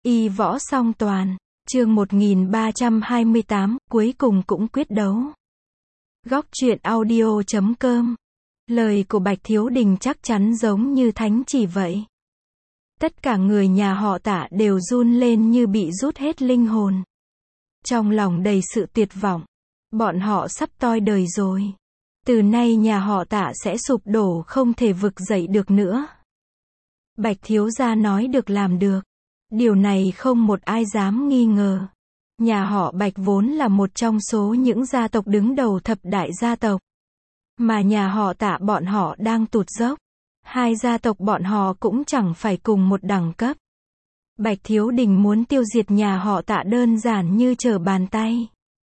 Y võ song toàn, chương 1328, cuối cùng cũng quyết đấu. Góc truyện audio.com. Lời của Bạch Thiếu Đình chắc chắn giống như thánh chỉ vậy. Tất cả người nhà họ Tạ đều run lên như bị rút hết linh hồn. Trong lòng đầy sự tuyệt vọng. Bọn họ sắp toi đời rồi. Từ nay nhà họ Tạ sẽ sụp đổ, không thể vực dậy được nữa. Bạch thiếu gia nói được làm được. Điều này không một ai dám nghi ngờ. Nhà họ Bạch vốn là một trong số những gia tộc đứng đầu thập đại gia tộc. Mà nhà họ Tạ bọn họ đang tụt dốc. Hai gia tộc bọn họ cũng chẳng phải cùng một đẳng cấp. Bạch Thiếu Đình muốn tiêu diệt nhà họ Tạ đơn giản như trở bàn tay.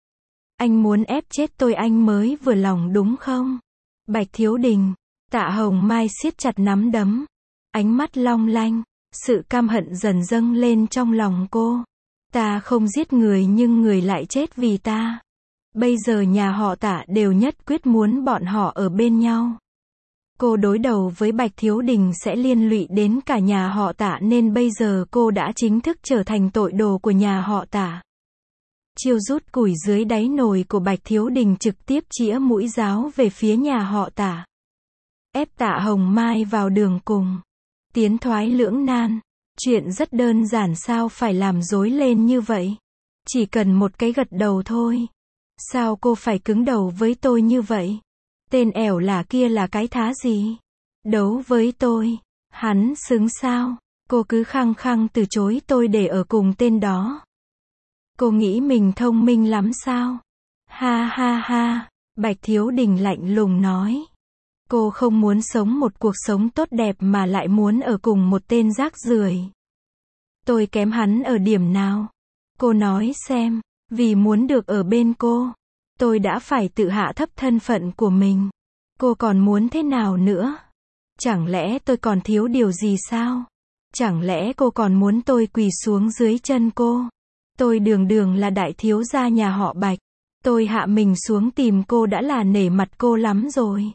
Anh muốn ép chết tôi anh mới vừa lòng đúng không? Bạch Thiếu Đình. Tạ Hồng Mai siết chặt nắm đấm. Ánh mắt long lanh. Sự căm hận dần dâng lên trong lòng cô. Ta không giết người nhưng người lại chết vì ta. Bây giờ nhà họ Tạ đều nhất quyết muốn bọn họ ở bên nhau. Cô đối đầu với Bạch Thiếu Đình sẽ liên lụy đến cả nhà họ Tạ, nên bây giờ cô đã chính thức trở thành tội đồ của nhà họ Tạ. Chiêu rút củi dưới đáy nồi của Bạch Thiếu Đình trực tiếp chĩa mũi giáo về phía nhà họ Tạ. Ép Tạ Hồng Mai vào đường cùng. Tiến thoái lưỡng nan. Chuyện rất đơn giản, sao phải làm rối lên như vậy? Chỉ cần một cái gật đầu thôi. Sao cô phải cứng đầu với tôi như vậy? Tên ẻo là kia là cái thá gì? Đấu với tôi. Hắn xứng sao? Cô cứ khăng khăng từ chối tôi để ở cùng tên đó. Cô nghĩ mình thông minh lắm sao? Ha ha ha. Bạch Thiếu Đình lạnh lùng nói. Cô không muốn sống một cuộc sống tốt đẹp mà lại muốn ở cùng một tên rác rưởi. Tôi kém hắn ở điểm nào? Cô nói xem. Vì muốn được ở bên cô, tôi đã phải tự hạ thấp thân phận của mình. Cô còn muốn thế nào nữa? Chẳng lẽ tôi còn thiếu điều gì sao? Chẳng lẽ cô còn muốn tôi quỳ xuống dưới chân cô? Tôi đường đường là đại thiếu gia nhà họ Bạch. Tôi hạ mình xuống tìm cô đã là nể mặt cô lắm rồi.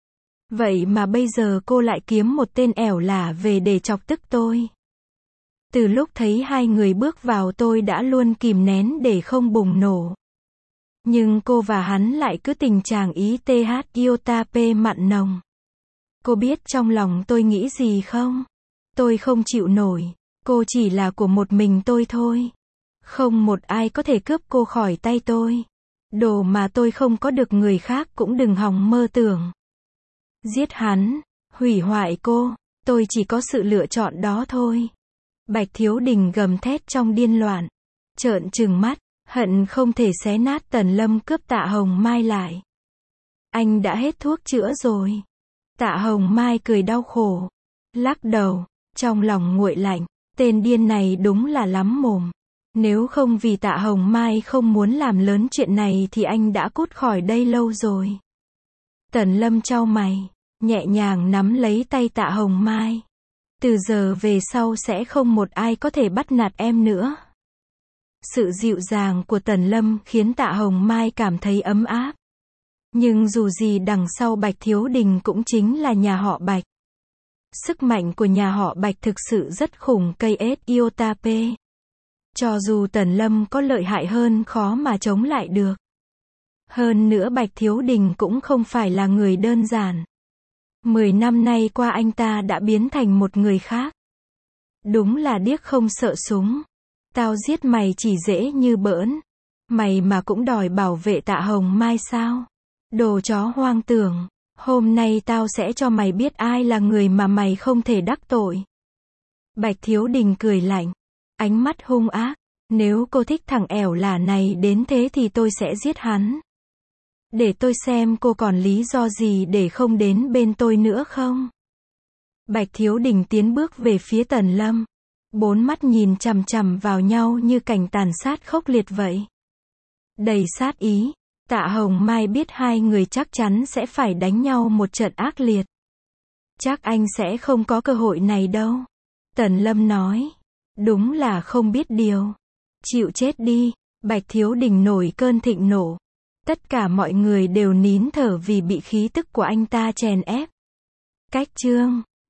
Vậy mà bây giờ cô lại kiếm một tên ẻo lả về để chọc tức tôi. Từ lúc thấy hai người bước vào tôi đã luôn kìm nén để không bùng nổ. Nhưng cô và hắn lại cứ tình trạng ý th iota p mặn nồng. Cô biết trong lòng tôi nghĩ gì không? Tôi không chịu nổi. Cô chỉ là của một mình tôi thôi. Không một ai có thể cướp cô khỏi tay tôi. Đồ mà tôi không có được người khác cũng đừng hòng mơ tưởng. Giết hắn, hủy hoại cô, tôi chỉ có sự lựa chọn đó thôi. Bạch Thiếu Đình gầm thét trong điên loạn. Trợn trừng mắt, hận không thể xé nát Tần Lâm cướp Tạ Hồng Mai lại. Anh đã hết thuốc chữa rồi. Tạ Hồng Mai cười đau khổ. Lắc đầu, trong lòng nguội lạnh. Tên điên này đúng là lắm mồm. Nếu không vì Tạ Hồng Mai không muốn làm lớn chuyện này thì anh đã cút khỏi đây lâu rồi. Tần Lâm chau mày, nhẹ nhàng nắm lấy tay Tạ Hồng Mai. Từ giờ về sau sẽ không một ai có thể bắt nạt em nữa. Sự dịu dàng của Tần Lâm khiến Tạ Hồng Mai cảm thấy ấm áp. Nhưng dù gì đằng sau Bạch Thiếu Đình cũng chính là nhà họ Bạch. Sức mạnh của nhà họ Bạch thực sự rất khủng cây ết iota p. Cho dù Tần Lâm có lợi hại hơn khó mà chống lại được. Hơn nữa Bạch Thiếu Đình cũng không phải là người đơn giản. 10 năm nay qua anh ta đã biến thành một người khác. Đúng là điếc không sợ súng. Tao giết mày chỉ dễ như bỡn. Mày mà cũng đòi bảo vệ Tạ Hồng Mai sao? Đồ chó hoang tưởng. Hôm nay tao sẽ cho mày biết ai là người mà mày không thể đắc tội. Bạch Thiếu Đình cười lạnh. Ánh mắt hung ác. Nếu cô thích thằng ẻo lả này đến thế thì tôi sẽ giết hắn. Để tôi xem cô còn lý do gì để không đến bên tôi nữa không? Bạch Thiếu Đình tiến bước về phía Tần Lâm. Bốn mắt nhìn chằm chằm vào nhau như cảnh tàn sát khốc liệt vậy. Đầy sát ý. Tạ Hồng Mai biết hai người chắc chắn sẽ phải đánh nhau một trận ác liệt. Chắc anh sẽ không có cơ hội này đâu. Tần Lâm nói. Đúng là không biết điều. Chịu chết đi. Bạch Thiếu Đình nổi cơn thịnh nộ. Tất cả mọi người đều nín thở vì bị khí tức của anh ta chèn ép. Cách chương